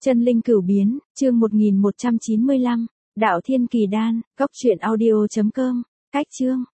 Chân linh cửu biến, chương 1195, Đạo Thiên Kỳ Đan, Cốc truyện audio.com, cách chương.